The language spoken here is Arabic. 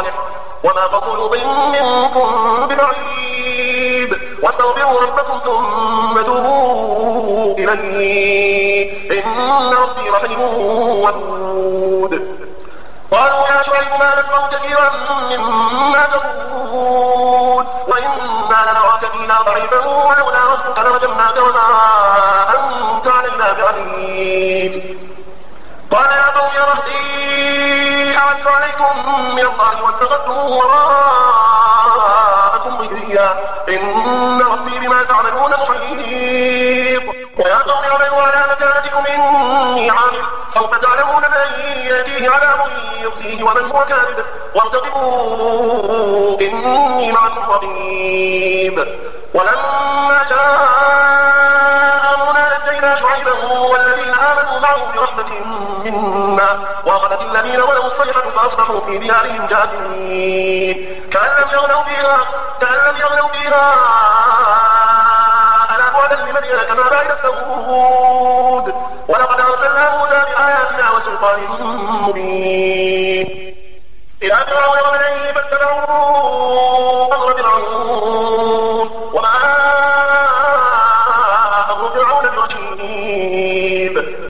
صالح وما قوم لوط منكم ببعيد واستغفروا ربكم ثم توبوا إليه إن ربي رحيم ودود. قالوا يا شعيب ما نفقه كثيرا مما تقول وإنا لنراك فينا ضعيفا ولولا ربك لرجمناك وما أنت علينا بعزيز. قال يا قوم يا رهطي أعز عليكم من الله واتخذتموه وراءكم ظهريا إن ربي بما تعملون محيط. ويا قوم اعملوا على مكانتكم إني عامل سوف تعلمون من يأتيه عذاب يخزيه ومن هو كاذب وارتقبوا إني معكم رقيب. ولما جاء أمرنا نجينا شعيبا والذين آمنوا معه برحمة منا وأخذت الذين ظلموا الصيحة فأصبحوا في ديارهم جاثمين كأن لم يغنوا فيها ألا بعدا لمدين كما بعد ثمود ولقد أرسلنا موسى بآياتنا وسلطان مبين